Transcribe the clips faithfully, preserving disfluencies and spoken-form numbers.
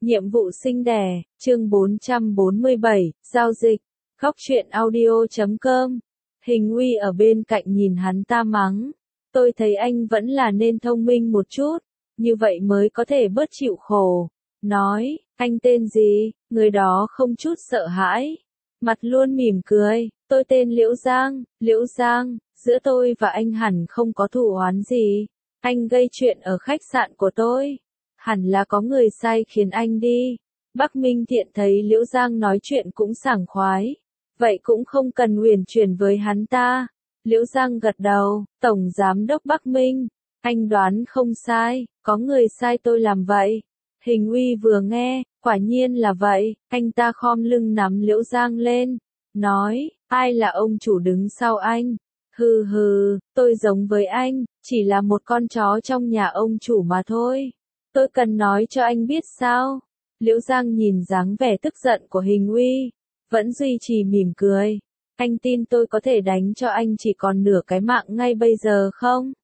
Nhiệm vụ sinh đẻ, chương bốn trăm bốn mươi bảy, giao dịch, góc truyện audio chấm com. Hình Uy ở bên cạnh nhìn hắn ta mắng. Tôi thấy anh vẫn là nên thông minh một chút, như vậy mới có thể bớt chịu khổ. Nói, anh tên gì? Người đó không chút sợ hãi. Mặt luôn mỉm cười, tôi tên Liễu Giang, Liễu Giang, giữa tôi và anh hẳn không có thù oán gì. Anh gây chuyện ở khách sạn của tôi. Hẳn là có người sai khiến anh đi. Bắc Minh Thiện thấy Liễu Giang nói chuyện cũng sảng khoái. Vậy cũng không cần uyển chuyển với hắn ta. Liễu Giang gật đầu, Tổng Giám đốc Bắc Minh. Anh đoán không sai, có người sai tôi làm vậy. Hình Uy vừa nghe, quả nhiên là vậy, anh ta khom lưng nắm Liễu Giang lên. Nói, ai là ông chủ đứng sau anh? Hừ hừ, tôi giống với anh, chỉ là một con chó trong nhà ông chủ mà thôi. Tôi cần nói cho anh biết sao? Liễu Giang nhìn dáng vẻ tức giận của Hình Uy, vẫn duy trì mỉm cười. Anh tin tôi có thể đánh cho anh chỉ còn nửa cái mạng ngay bây giờ không?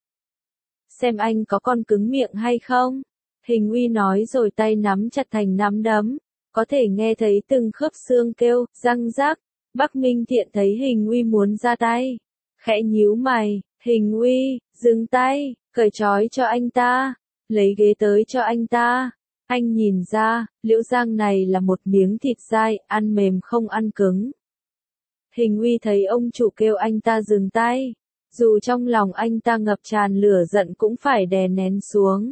Xem anh có con cứng miệng hay không? Hình Uy nói rồi tay nắm chặt thành nắm đấm, có thể nghe thấy từng khớp xương kêu, răng rác. Bắc Minh Thiện thấy Hình Uy muốn ra tay, khẽ nhíu mày, Hình Uy, dừng tay, cởi trói cho anh ta, lấy ghế tới cho anh ta. Anh nhìn ra, Liễu Giang này là một miếng thịt dai, ăn mềm không ăn cứng. Hình Uy thấy ông chủ kêu anh ta dừng tay, dù trong lòng anh ta ngập tràn lửa giận cũng phải đè nén xuống.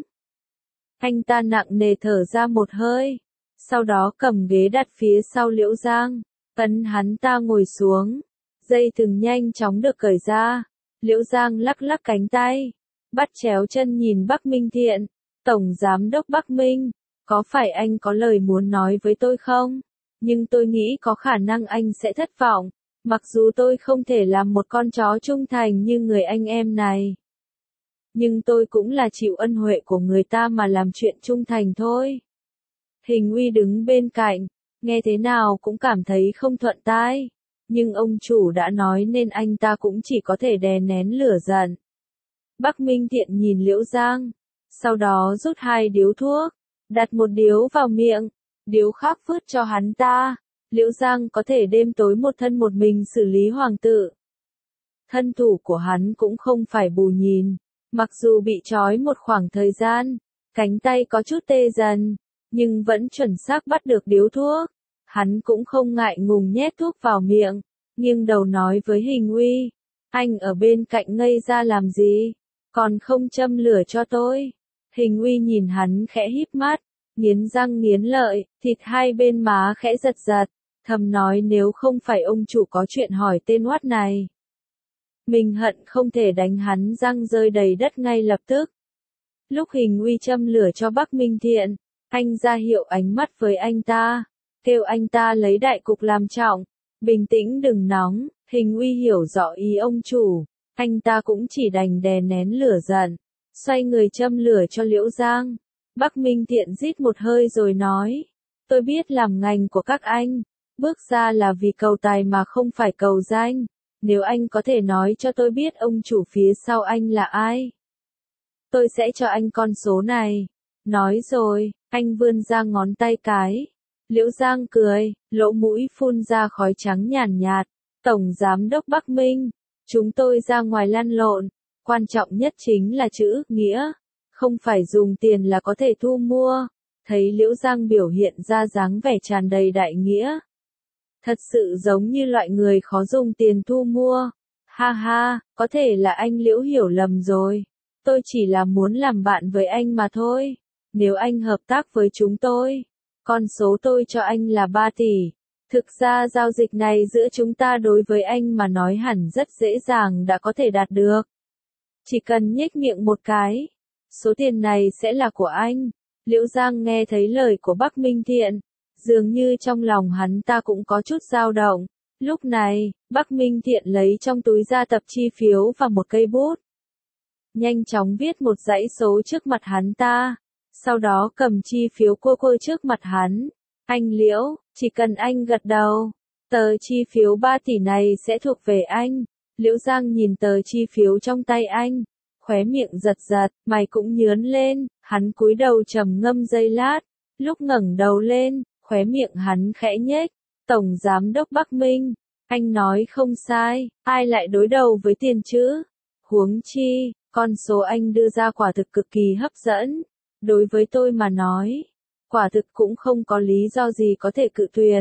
Anh ta nặng nề thở ra một hơi, sau đó cầm ghế đặt phía sau Liễu Giang, ấn hắn ta ngồi xuống. Dây thừng nhanh chóng được cởi ra, Liễu Giang lắc lắc cánh tay, bắt chéo chân nhìn Bắc Minh Thiện. Tổng Giám đốc Bắc Minh, có phải anh có lời muốn nói với tôi không? Nhưng tôi nghĩ có khả năng anh sẽ thất vọng, mặc dù tôi không thể làm một con chó trung thành như người anh em này. Nhưng tôi cũng là chịu ân huệ của người ta mà làm chuyện trung thành thôi. Hình Uy đứng bên cạnh, nghe thế nào cũng cảm thấy không thuận tai. Nhưng ông chủ đã nói nên anh ta cũng chỉ có thể đè nén lửa giận. Bắc Minh Thiện nhìn Liễu Giang, sau đó rút hai điếu thuốc, đặt một điếu vào miệng, điếu khác vứt cho hắn ta. Liễu Giang có thể đêm tối một thân một mình xử lý hoàng tử. Thân thủ của hắn cũng không phải bù nhìn, mặc dù bị trói một khoảng thời gian, cánh tay có chút tê dần, nhưng vẫn chuẩn xác bắt được điếu thuốc. Hắn cũng không ngại ngùng nhét thuốc vào miệng, nghiêng đầu nói với Hình Uy, anh ở bên cạnh ngây ra làm gì, còn không châm lửa cho tôi. Hình Uy nhìn hắn khẽ híp mắt, nghiến răng nghiến lợi, thịt hai bên má khẽ giật giật, thầm nói nếu không phải ông chủ có chuyện hỏi tên oát này, mình hận không thể đánh hắn răng rơi đầy đất ngay lập tức. Lúc Hình Uy châm lửa cho Bắc Minh Thiện, anh ra hiệu ánh mắt với anh ta, kêu anh ta lấy đại cục làm trọng, bình tĩnh đừng nóng. Hình Uy hiểu rõ ý ông chủ, anh ta cũng chỉ đành đè nén lửa giận, xoay người châm lửa cho Liễu Giang. Bắc Minh Thiện rít một hơi rồi nói, tôi biết làm ngành của các anh, bước ra là vì cầu tài mà không phải cầu danh. Nếu anh có thể nói cho tôi biết ông chủ phía sau anh là ai, tôi sẽ cho anh con số này. Nói rồi, anh vươn ra ngón tay cái. Liễu Giang cười, lỗ mũi phun ra khói trắng nhàn nhạt. Tổng Giám đốc Bắc Minh, chúng tôi ra ngoài lăn lộn, quan trọng nhất chính là chữ nghĩa, không phải dùng tiền là có thể thu mua. Thấy Liễu Giang biểu hiện ra dáng vẻ tràn đầy đại nghĩa, thật sự giống như loại người khó dùng tiền thu mua. Ha ha, có thể là anh Liễu hiểu lầm rồi, tôi chỉ là muốn làm bạn với anh mà thôi. Nếu anh hợp tác với chúng tôi, con số tôi cho anh là ba tỷ. Thực ra giao dịch này giữa chúng ta đối với anh mà nói hẳn rất dễ dàng đã có thể đạt được. Chỉ cần nhếch miệng một cái, số tiền này sẽ là của anh. Liễu Giang nghe thấy lời của Bắc Minh Thiện, dường như trong lòng hắn ta cũng có chút dao động. Lúc này, Bắc Minh Thiện lấy trong túi ra tập chi phiếu và một cây bút, nhanh chóng viết một dãy số trước mặt hắn ta, sau đó cầm chi phiếu cô cô trước mặt hắn. Anh Liễu, chỉ cần anh gật đầu, tờ chi phiếu ba tỷ này sẽ thuộc về anh. Liễu Giang nhìn tờ chi phiếu trong tay anh, khóe miệng giật giật, mày cũng nhướng lên, hắn cúi đầu trầm ngâm giây lát, Lúc ngẩng đầu lên, khóe miệng hắn khẽ nhếch. Tổng Giám đốc Bắc Minh, anh nói không sai, ai lại đối đầu với tiền chứ? Huống chi, con số anh đưa ra quả thực cực kỳ hấp dẫn. Đối với tôi mà nói, quả thực cũng không có lý do gì có thể cự tuyệt.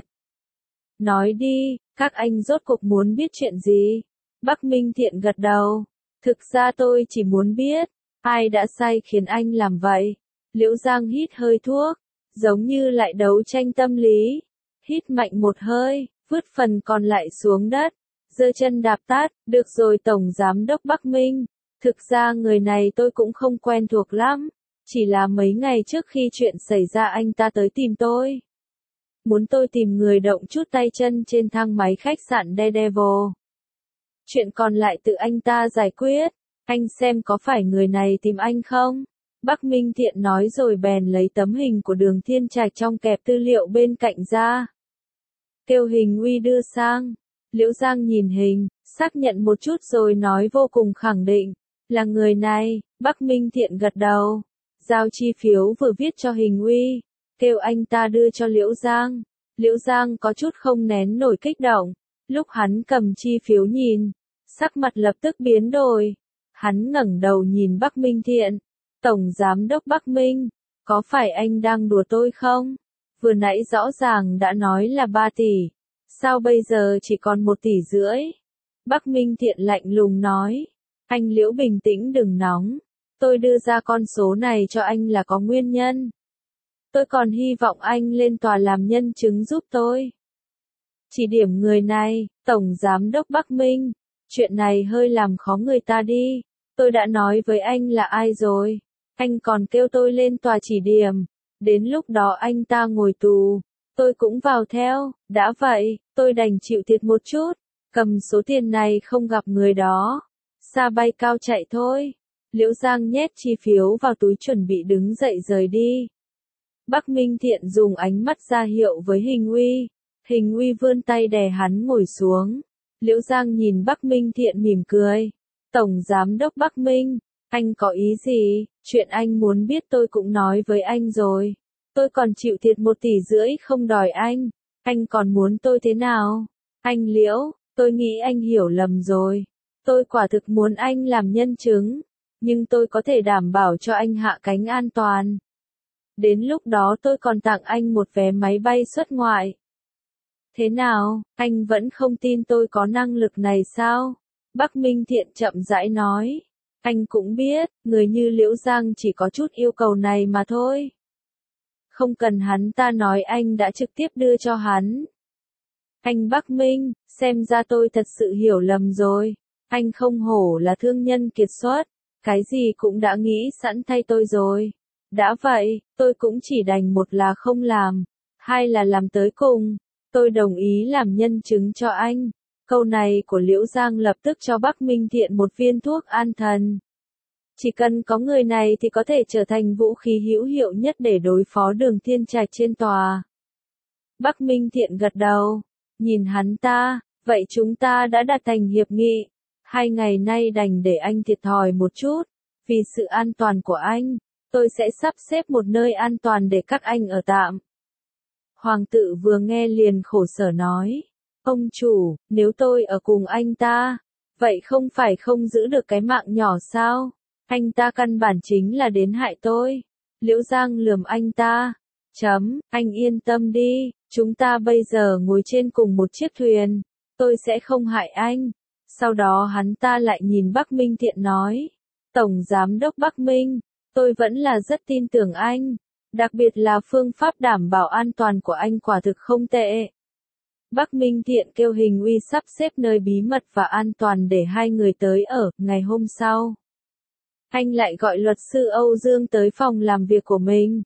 Nói đi, các anh rốt cuộc muốn biết chuyện gì? Bắc Minh Thiện gật đầu. Thực ra tôi chỉ muốn biết, ai đã sai khiến anh làm vậy? Liễu Giang hít hơi thuốc, giống như lại đấu tranh tâm lý. Hít mạnh một hơi, vứt phần còn lại xuống đất, giơ chân đạp tát, được rồi Tổng Giám đốc Bắc Minh. Thực ra người này tôi cũng không quen thuộc lắm, chỉ là mấy ngày trước khi chuyện xảy ra anh ta tới tìm tôi. Muốn tôi tìm người động chút tay chân trên thang máy khách sạn Daredevil. Chuyện còn lại tự anh ta giải quyết, anh xem có phải người này tìm anh không? Bắc Minh Thiện nói rồi bèn lấy tấm hình của Đường Thiên Trạch trong kẹp tư liệu bên cạnh ra. Kêu Hình Uy đưa sang. Liễu Giang nhìn hình, xác nhận một chút rồi nói vô cùng khẳng định. Là người này, Bắc Minh Thiện gật đầu. Giao chi phiếu vừa viết cho Hình Uy. Kêu anh ta đưa cho Liễu Giang. Liễu Giang có chút không nén nổi kích động. Lúc hắn cầm chi phiếu nhìn, sắc mặt lập tức biến đổi. Hắn ngẩng đầu nhìn Bắc Minh Thiện. Tổng Giám đốc Bắc Minh, có phải anh đang đùa tôi không? Vừa nãy rõ ràng đã nói là ba tỷ. Sao bây giờ chỉ còn một tỷ rưỡi? Bắc Minh Thiện lạnh lùng nói. Anh Liễu bình tĩnh đừng nóng. Tôi đưa ra con số này cho anh là có nguyên nhân. Tôi còn hy vọng anh lên tòa làm nhân chứng giúp tôi. Chỉ điểm người này, Tổng Giám đốc Bắc Minh. Chuyện này hơi làm khó người ta đi. Tôi đã nói với anh là ai rồi. Anh còn kêu tôi lên tòa chỉ điểm. Đến lúc đó anh ta ngồi tù. Tôi cũng vào theo. Đã vậy, tôi đành chịu thiệt một chút. Cầm số tiền này không gặp người đó. Xa bay cao chạy thôi. Liễu Giang nhét chi phiếu vào túi chuẩn bị đứng dậy rời đi. Bắc Minh Thiện dùng ánh mắt ra hiệu với Hình Uy. Hình Uy vươn tay đè hắn ngồi xuống. Liễu Giang nhìn Bắc Minh Thiện mỉm cười. Tổng Giám đốc Bắc Minh, anh có ý gì? Chuyện anh muốn biết tôi cũng nói với anh rồi. Tôi còn chịu thiệt một tỷ rưỡi không đòi anh. Anh còn muốn tôi thế nào? Anh Liễu, tôi nghĩ anh hiểu lầm rồi. Tôi quả thực muốn anh làm nhân chứng. Nhưng tôi có thể đảm bảo cho anh hạ cánh an toàn. Đến lúc đó tôi còn tặng anh một vé máy bay xuất ngoại. Thế nào, anh vẫn không tin tôi có năng lực này sao? Bắc Minh Thiện chậm rãi nói. Anh cũng biết, người như Liễu Giang chỉ có chút yêu cầu này mà thôi. Không cần hắn ta nói anh đã trực tiếp đưa cho hắn. Anh Bắc Minh, xem ra tôi thật sự hiểu lầm rồi. Anh không hổ là thương nhân kiệt xuất. Cái gì cũng đã nghĩ sẵn thay tôi rồi. Đã vậy, tôi cũng chỉ đành một là không làm. Hai là làm tới cùng. Tôi đồng ý làm nhân chứng cho anh. Câu này của Liễu Giang lập tức cho Bắc Minh Thiện một viên thuốc an thần. Chỉ cần có người này thì có thể trở thành vũ khí hữu hiệu nhất để đối phó Đường Thiên Trạch trên tòa. Bắc Minh Thiện gật đầu, nhìn hắn ta, vậy chúng ta đã đạt thành hiệp nghị. Hai ngày nay đành để anh thiệt thòi một chút. Vì sự an toàn của anh, tôi sẽ sắp xếp một nơi an toàn để các anh ở tạm. Hoàng tử vừa nghe liền khổ sở nói. Ông chủ, nếu tôi ở cùng anh ta, vậy không phải không giữ được cái mạng nhỏ sao? Anh ta căn bản chính là đến hại tôi. Liễu Giang lườm anh ta. Chấm, anh yên tâm đi, chúng ta bây giờ ngồi trên cùng một chiếc thuyền. Tôi sẽ không hại anh. Sau đó hắn ta lại nhìn Bắc Minh Thiện nói. Tổng Giám đốc Bắc Minh, tôi vẫn là rất tin tưởng anh. Đặc biệt là phương pháp đảm bảo an toàn của anh quả thực không tệ. Bắc Minh Thiện kêu Hình Uy sắp xếp nơi bí mật và an toàn để hai người tới ở. Ngày hôm sau, anh lại gọi luật sư Âu Dương tới phòng làm việc của mình.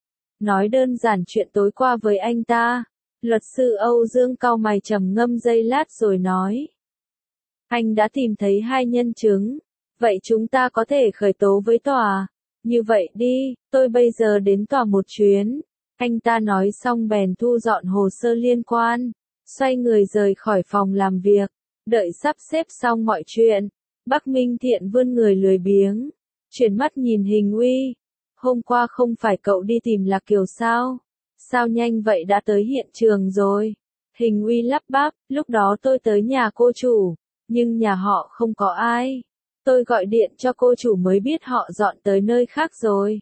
Nói đơn giản chuyện tối qua với anh ta. Luật sư Âu Dương cau mày trầm ngâm giây lát rồi nói. Anh đã tìm thấy hai nhân chứng. Vậy chúng ta có thể khởi tố với tòa. Như vậy đi, tôi bây giờ đến tòa một chuyến. Anh ta nói xong bèn thu dọn hồ sơ liên quan. Xoay người rời khỏi phòng làm việc. Đợi sắp xếp xong mọi chuyện. Bắc Minh Thiện vươn người lười biếng. Chuyển mắt nhìn Hình Uy. hôm qua không phải cậu đi tìm Lạc Kiều sao? Sao nhanh vậy đã tới hiện trường rồi? Hình Uy lắp bắp, lúc đó tôi tới nhà cô chủ, nhưng nhà họ không có ai. Tôi gọi điện cho cô chủ mới biết họ dọn tới nơi khác rồi.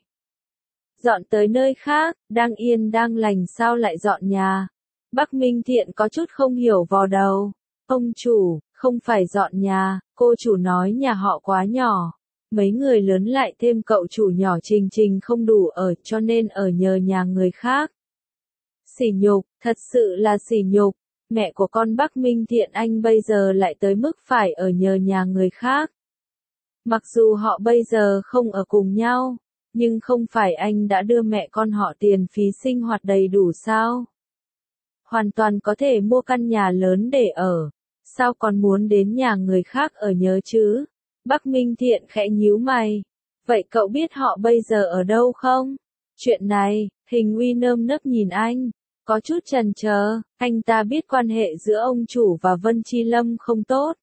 Dọn tới nơi khác, đang yên đang lành sao lại dọn nhà? Bắc Minh Thiện có chút không hiểu vò đầu. Ông chủ, không phải dọn nhà, cô chủ nói nhà họ quá nhỏ. Mấy người lớn lại thêm cậu chủ nhỏ Trình Trình không đủ ở cho nên ở nhờ nhà người khác. Sỉ nhục, thật sự là sỉ nhục. Mẹ của con Bắc Minh Thiện anh bây giờ lại tới mức phải ở nhờ nhà người khác. Mặc dù họ bây giờ không ở cùng nhau, nhưng không phải anh đã đưa mẹ con họ tiền phí sinh hoạt đầy đủ sao? Hoàn toàn có thể mua căn nhà lớn để ở, sao còn muốn đến nhà người khác ở nhớ chứ? Bắc Minh Thiện khẽ nhíu mày. Vậy cậu biết họ bây giờ ở đâu không? Chuyện này, Hình Uy nơm nớp nhìn anh, có chút chần chờ, anh ta biết quan hệ giữa ông chủ và Vân Chi Lâm không tốt.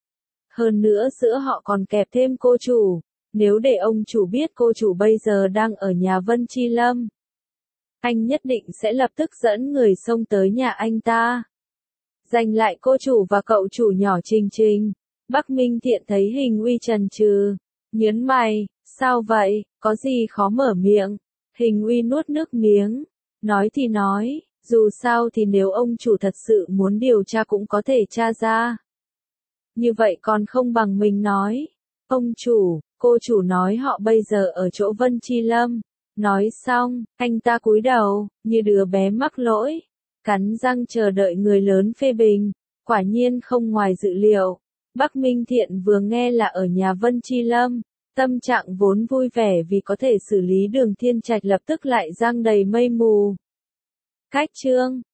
Hơn nữa giữa họ còn kẹp thêm cô chủ, nếu để ông chủ biết cô chủ bây giờ đang ở nhà Vân Chi Lâm, anh nhất định sẽ lập tức dẫn người xông tới nhà anh ta. Giành lại cô chủ và cậu chủ nhỏ Trình Trình. Bắc Minh Thiện thấy Hình Uy chần chừ, nhớn mày, sao vậy, có gì khó mở miệng? Hình Uy nuốt nước miếng, nói thì nói, dù sao thì nếu ông chủ thật sự muốn điều tra cũng có thể tra ra. Như vậy còn không bằng mình nói. Ông chủ, cô chủ nói họ bây giờ ở chỗ Vân Chi Lâm. Nói xong, anh ta cúi đầu, như đứa bé mắc lỗi, cắn răng chờ đợi người lớn phê bình. Quả nhiên không ngoài dự liệu. Bắc Minh Thiện vừa nghe là ở nhà Vân Chi Lâm, tâm trạng vốn vui vẻ vì có thể xử lý Đường Thiên Trạch lập tức lại giăng đầy mây mù. Cách chương